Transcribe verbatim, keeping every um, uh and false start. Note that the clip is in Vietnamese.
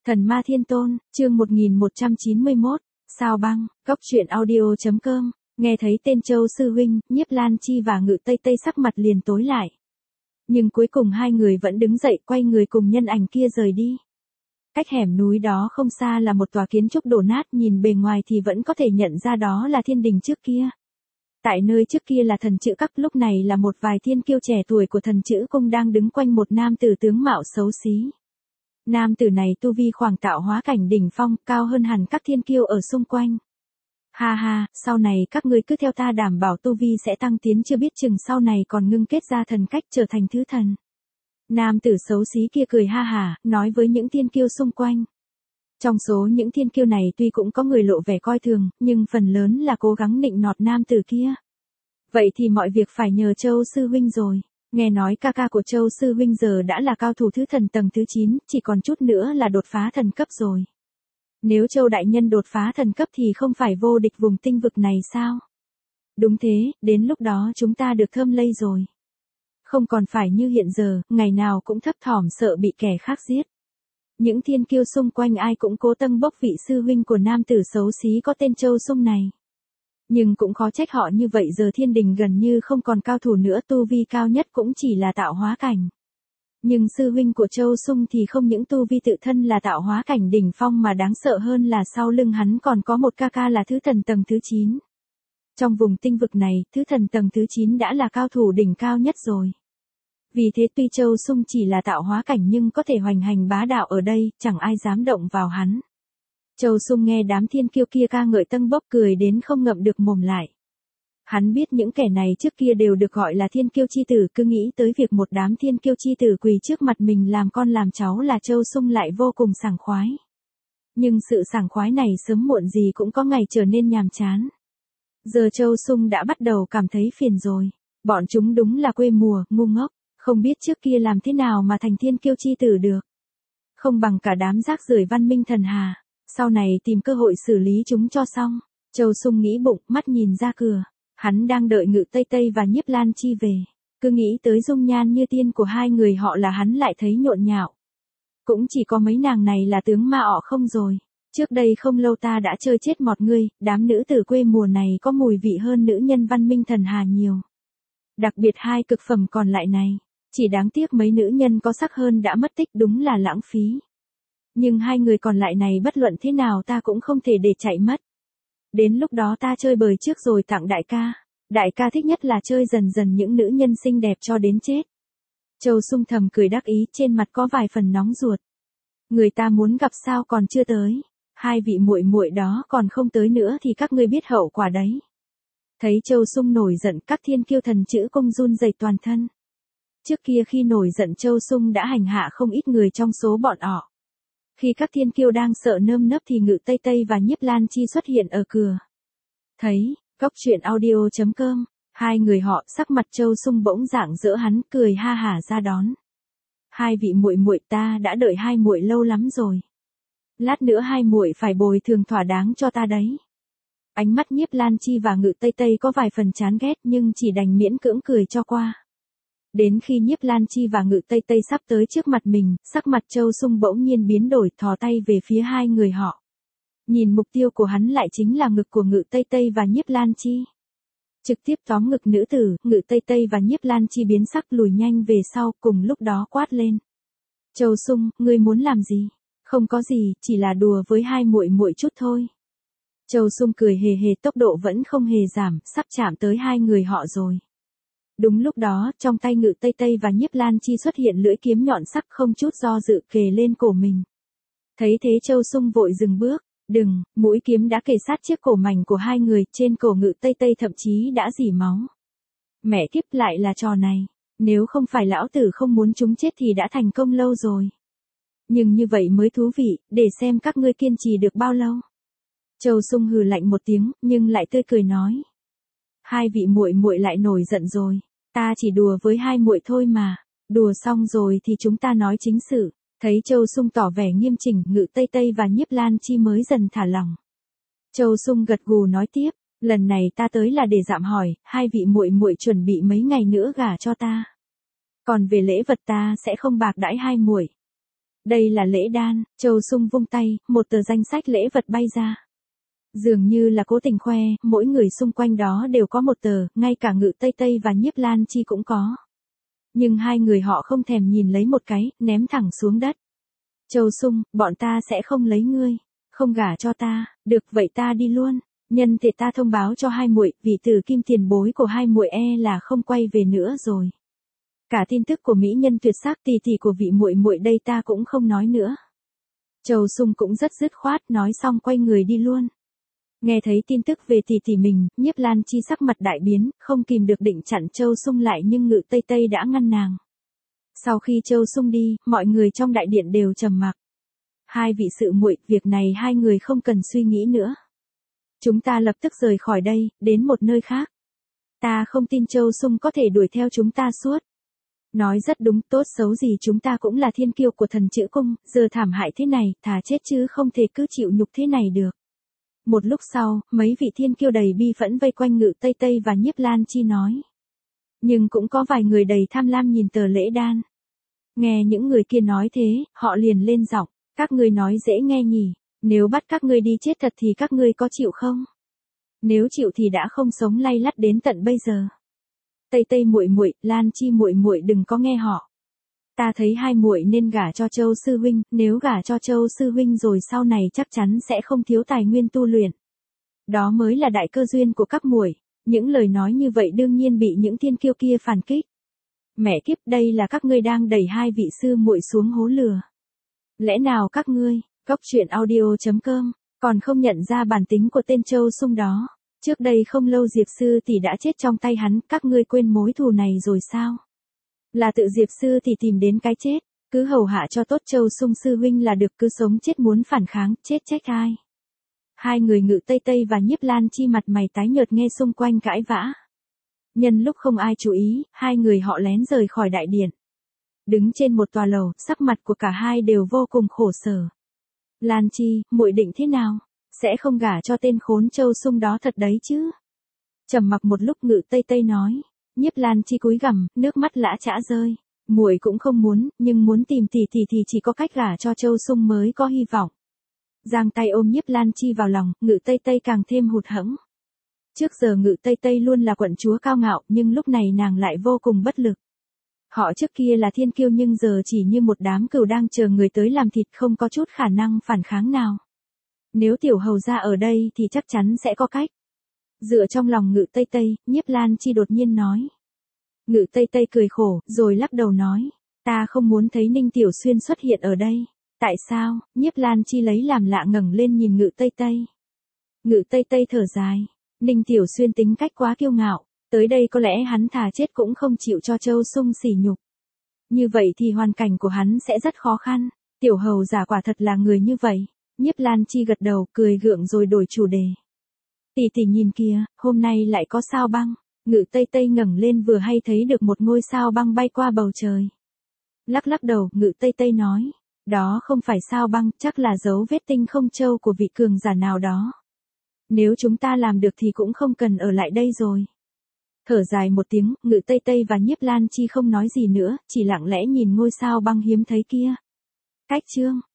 Thần Ma Thiên Tôn, chương một nghìn một trăm chín mươi mốt, Sao Băng, Góc Truyện Audio.com, nghe thấy tên Châu Sư Huynh, Nhiếp Lan Chi và Ngự Tây Tây sắc mặt liền tối lại. Nhưng cuối cùng hai người vẫn đứng dậy quay người cùng nhân ảnh kia rời đi. Cách hẻm núi đó không xa là một tòa kiến trúc đổ nát, nhìn bề ngoài thì vẫn có thể nhận ra đó là thiên đình trước kia. Tại nơi trước kia là thần chữ các, lúc này là một vài thiên kiêu trẻ tuổi của thần chữ cung đang đứng quanh một nam tử tướng mạo xấu xí. Nam tử này tu vi khoảng tạo hóa cảnh đỉnh phong, cao hơn hẳn các thiên kiêu ở xung quanh. Ha ha, sau này các ngươi cứ theo ta đảm bảo tu vi sẽ tăng tiến, chưa biết chừng sau này còn ngưng kết ra thần cách trở thành thứ thần. Nam tử xấu xí kia cười ha hả, nói với những thiên kiêu xung quanh. Trong số những thiên kiêu này tuy cũng có người lộ vẻ coi thường, nhưng phần lớn là cố gắng nịnh nọt nam tử kia. Vậy thì mọi việc phải nhờ Châu Sư Huynh rồi. Nghe nói ca ca của Châu Sư Huynh giờ đã là cao thủ thứ thần tầng thứ chín, chỉ còn chút nữa là đột phá thần cấp rồi. Nếu Châu Đại Nhân đột phá thần cấp thì không phải vô địch vùng tinh vực này sao? Đúng thế, đến lúc đó chúng ta được thơm lây rồi. Không còn phải như hiện giờ, ngày nào cũng thấp thỏm sợ bị kẻ khác giết. Những thiên kiêu xung quanh ai cũng cố tâng bốc vị sư huynh của nam tử xấu xí có tên Châu Sung này. Nhưng cũng khó trách họ như vậy, giờ thiên đình gần như không còn cao thủ nữa, tu vi cao nhất cũng chỉ là tạo hóa cảnh. Nhưng sư huynh của Châu Sung thì không những tu vi tự thân là tạo hóa cảnh đỉnh phong mà đáng sợ hơn là sau lưng hắn còn có một ca ca là thứ thần tầng thứ chín. Trong vùng tinh vực này, thứ thần tầng thứ chín đã là cao thủ đỉnh cao nhất rồi. Vì thế tuy Châu Sung chỉ là tạo hóa cảnh nhưng có thể hoành hành bá đạo ở đây, chẳng ai dám động vào hắn. Châu Sung nghe đám thiên kiêu kia ca ngợi tâng bốc cười đến không ngậm được mồm lại. Hắn biết những kẻ này trước kia đều được gọi là thiên kiêu chi tử, cứ nghĩ tới việc một đám thiên kiêu chi tử quỳ trước mặt mình làm con làm cháu là Châu Sung lại vô cùng sảng khoái. Nhưng sự sảng khoái này sớm muộn gì cũng có ngày trở nên nhàm chán. Giờ Châu Sung đã bắt đầu cảm thấy phiền rồi. Bọn chúng đúng là quê mùa, ngu ngốc, không biết trước kia làm thế nào mà thành thiên kiêu chi tử được. Không bằng cả đám rác rưởi văn minh thần hà. Sau này tìm cơ hội xử lý chúng cho xong. Châu Sung nghĩ bụng, mắt nhìn ra cửa. Hắn đang đợi Ngự Tây Tây và Nhiếp Lan Chi về. Cứ nghĩ tới dung nhan như tiên của hai người họ là hắn lại thấy nhộn nhạo. Cũng chỉ có mấy nàng này là tướng ma ọ không rồi. Trước đây không lâu ta đã chơi chết mọt ngươi, đám nữ tử quê mùa này có mùi vị hơn nữ nhân văn minh thần hà nhiều. Đặc biệt hai cực phẩm còn lại này. Chỉ đáng tiếc mấy nữ nhân có sắc hơn đã mất tích, đúng là lãng phí. Nhưng hai người còn lại này bất luận thế nào ta cũng không thể để chạy mất. Đến lúc đó ta chơi bời trước rồi tặng đại ca. Đại ca thích nhất là chơi dần dần những nữ nhân xinh đẹp cho đến chết. Châu Sung thầm cười đắc ý, trên mặt có vài phần nóng ruột. Người ta muốn gặp sao còn chưa tới. Hai vị muội muội đó còn không tới nữa thì các ngươi biết hậu quả đấy. Thấy Châu Sung nổi giận, các thiên kiêu thần chữ cung run rẩy toàn thân. Trước kia khi nổi giận Châu Sung đã hành hạ không ít người trong số bọn họ. Khi các thiên kiêu đang sợ nơm nớp thì Ngự Tây Tây và Nhiếp Lan Chi xuất hiện ở cửa. Thấy, Góc Truyện Audio.com, hai người họ sắc mặt Châu Sung bỗng rạng rỡ, hắn cười ha hả ra đón. Hai vị muội muội, ta đã đợi hai muội lâu lắm rồi. Lát nữa hai muội phải bồi thường thỏa đáng cho ta đấy. Ánh mắt Nhiếp Lan Chi và Ngự Tây Tây có vài phần chán ghét nhưng chỉ đành miễn cưỡng cười cho qua. Đến khi Nhiếp Lan Chi và Ngự Tây Tây sắp tới trước mặt mình, sắc mặt Châu Sung bỗng nhiên biến đổi, thò tay về phía hai người họ. Nhìn mục tiêu của hắn lại chính là ngực của Ngự Tây Tây và Nhiếp Lan Chi. Trực tiếp tóm ngực nữ tử, Ngự Tây Tây và Nhiếp Lan Chi biến sắc lùi nhanh về sau, cùng lúc đó quát lên. Châu Sung, ngươi muốn làm gì? Không có gì, chỉ là đùa với hai muội muội chút thôi. Châu Sung cười hề hề, tốc độ vẫn không hề giảm, sắp chạm tới hai người họ rồi. Đúng lúc đó, trong tay Ngự Tây Tây và Nhiếp Lan Chi xuất hiện lưỡi kiếm nhọn sắc, không chút do dự kề lên cổ mình. Thấy thế Châu Sung vội dừng bước, đừng, mũi kiếm đã kề sát chiếc cổ mảnh của hai người, trên cổ Ngự Tây Tây thậm chí đã rỉ máu. Mẹ kiếp, lại là trò này, nếu không phải lão tử không muốn chúng chết thì đã thành công lâu rồi. Nhưng như vậy mới thú vị, để xem các ngươi kiên trì được bao lâu. Châu Sung hừ lạnh một tiếng, nhưng lại tươi cười nói. Hai vị muội muội lại nổi giận rồi, ta chỉ đùa với hai muội thôi mà, đùa xong rồi thì chúng ta nói chính sự. Thấy Châu Sung tỏ vẻ nghiêm chỉnh, Ngự Tây Tây và Nhiếp Lan Chi mới dần thả lỏng. Châu Sung gật gù nói tiếp, lần này ta tới là để dạm hỏi, hai vị muội muội chuẩn bị mấy ngày nữa gả cho ta. Còn về lễ vật ta sẽ không bạc đãi hai muội. Đây là lễ đan, Châu Sung vung tay, một tờ danh sách lễ vật bay ra. Dường như là cố tình khoe, mỗi người xung quanh đó đều có một tờ, ngay cả Ngự Tây Tây và Nhiếp Lan Chi cũng có. Nhưng hai người họ không thèm nhìn lấy một cái, ném thẳng xuống đất. Châu Sung, bọn ta sẽ không lấy ngươi, không gả cho ta, được vậy ta đi luôn. Nhân tiện ta thông báo cho hai muội, vị tử kim tiền bối của hai muội e là không quay về nữa rồi. Cả tin tức của mỹ nhân tuyệt sắc tỷ tỷ của vị muội muội đây ta cũng không nói nữa. Châu Sung cũng rất dứt khoát, nói xong quay người đi luôn. Nghe thấy tin tức về tỷ tỷ mình, Nhiếp Lan Chi sắc mặt đại biến, không kìm được định chặn Châu Sung lại nhưng Ngự Tây Tây đã ngăn nàng. Sau khi Châu Sung đi, mọi người trong đại điện đều trầm mặc. Hai vị sự muội, việc này hai người không cần suy nghĩ nữa. Chúng ta lập tức rời khỏi đây, đến một nơi khác. Ta không tin Châu Sung có thể đuổi theo chúng ta suốt. Nói rất đúng, tốt xấu gì chúng ta cũng là thiên kiêu của thần chữ cung, giờ thảm hại thế này, thà chết chứ không thể cứ chịu nhục thế này được. Một lúc sau, mấy vị thiên kiêu đầy bi phẫn vây quanh Ngự Tây Tây và Nhiếp Lan Chi nói. Nhưng cũng có vài người đầy tham lam nhìn tờ lễ đan. Nghe những người kia nói thế, họ liền lên giọng, các ngươi nói dễ nghe nhỉ, nếu bắt các ngươi đi chết thật thì các ngươi có chịu không? Nếu chịu thì đã không sống lay lắt đến tận bây giờ. Tây Tây muội muội, Lan Chi muội muội đừng có nghe họ. Ta thấy hai muội nên gả cho Châu sư huynh, nếu gả cho Châu sư huynh rồi sau này chắc chắn sẽ không thiếu tài nguyên tu luyện. Đó mới là đại cơ duyên của các muội. Những lời nói như vậy đương nhiên bị những thiên kiêu kia phản kích. Mẹ kiếp, đây là các ngươi đang đẩy hai vị sư muội xuống hố lửa. Lẽ nào các ngươi, Cốc Truyện Audio chấm com, còn không nhận ra bản tính của tên Châu Sung đó? Trước đây không lâu Diệp sư tỷ đã chết trong tay hắn, các ngươi quên mối thù này rồi sao? Là tự Diệp sư tỷ tìm đến cái chết, cứ hầu hạ cho tốt Châu Sung sư huynh là được, cứ sống chết muốn phản kháng, chết trách ai? Hai người Ngự Tây Tây và Nhiếp Lan Chi mặt mày tái nhợt nghe xung quanh cãi vã. Nhân lúc không ai chú ý, hai người họ lén rời khỏi đại điện. Đứng trên một tòa lầu, sắc mặt của cả hai đều vô cùng khổ sở. Lan Chi, muội định thế nào? Sẽ không gả cho tên khốn Châu Sung đó thật đấy chứ? Trầm mặc một lúc Ngự Tây Tây nói. Nhiếp Lan Chi cúi gằm, nước mắt lã chã rơi. Muội cũng không muốn, nhưng muốn tìm tỷ tỷ thì chỉ có cách gả cho Châu Sung mới có hy vọng. Giang tay ôm Nhiếp Lan Chi vào lòng, Ngự Tây Tây càng thêm hụt hẫng. Trước giờ Ngự Tây Tây luôn là quận chúa cao ngạo, nhưng lúc này nàng lại vô cùng bất lực. Họ trước kia là thiên kiêu nhưng giờ chỉ như một đám cừu đang chờ người tới làm thịt, không có chút khả năng phản kháng nào. Nếu tiểu hầu ra ở đây thì chắc chắn sẽ có cách. Dựa trong lòng Ngự Tây Tây, Nhiếp Lan Chi đột nhiên nói. Ngự Tây Tây cười khổ, rồi lắc đầu nói. Ta không muốn thấy Ninh Tiểu Xuyên xuất hiện ở đây. Tại sao? Nhiếp Lan Chi lấy làm lạ ngẩng lên nhìn Ngự Tây Tây. Ngự Tây Tây thở dài. Ninh Tiểu Xuyên tính cách quá kiêu ngạo. Tới đây có lẽ hắn thà chết cũng không chịu cho Châu Sung sỉ nhục. Như vậy thì hoàn cảnh của hắn sẽ rất khó khăn. Tiểu hầu giả quả thật là người như vậy. Nhiếp Lan Chi gật đầu, cười gượng rồi đổi chủ đề. Tỷ tỷ nhìn kìa, hôm nay lại có sao băng. Ngự Tây Tây ngẩng lên vừa hay thấy được một ngôi sao băng bay qua bầu trời. Lắc lắc đầu, Ngự Tây Tây nói. Đó không phải sao băng, chắc là dấu vết tinh không châu của vị cường giả nào đó. Nếu chúng ta làm được thì cũng không cần ở lại đây rồi. Thở dài một tiếng, Ngự Tây Tây và Nhiếp Lan Chi không nói gì nữa, chỉ lặng lẽ nhìn ngôi sao băng hiếm thấy kia. Cách chương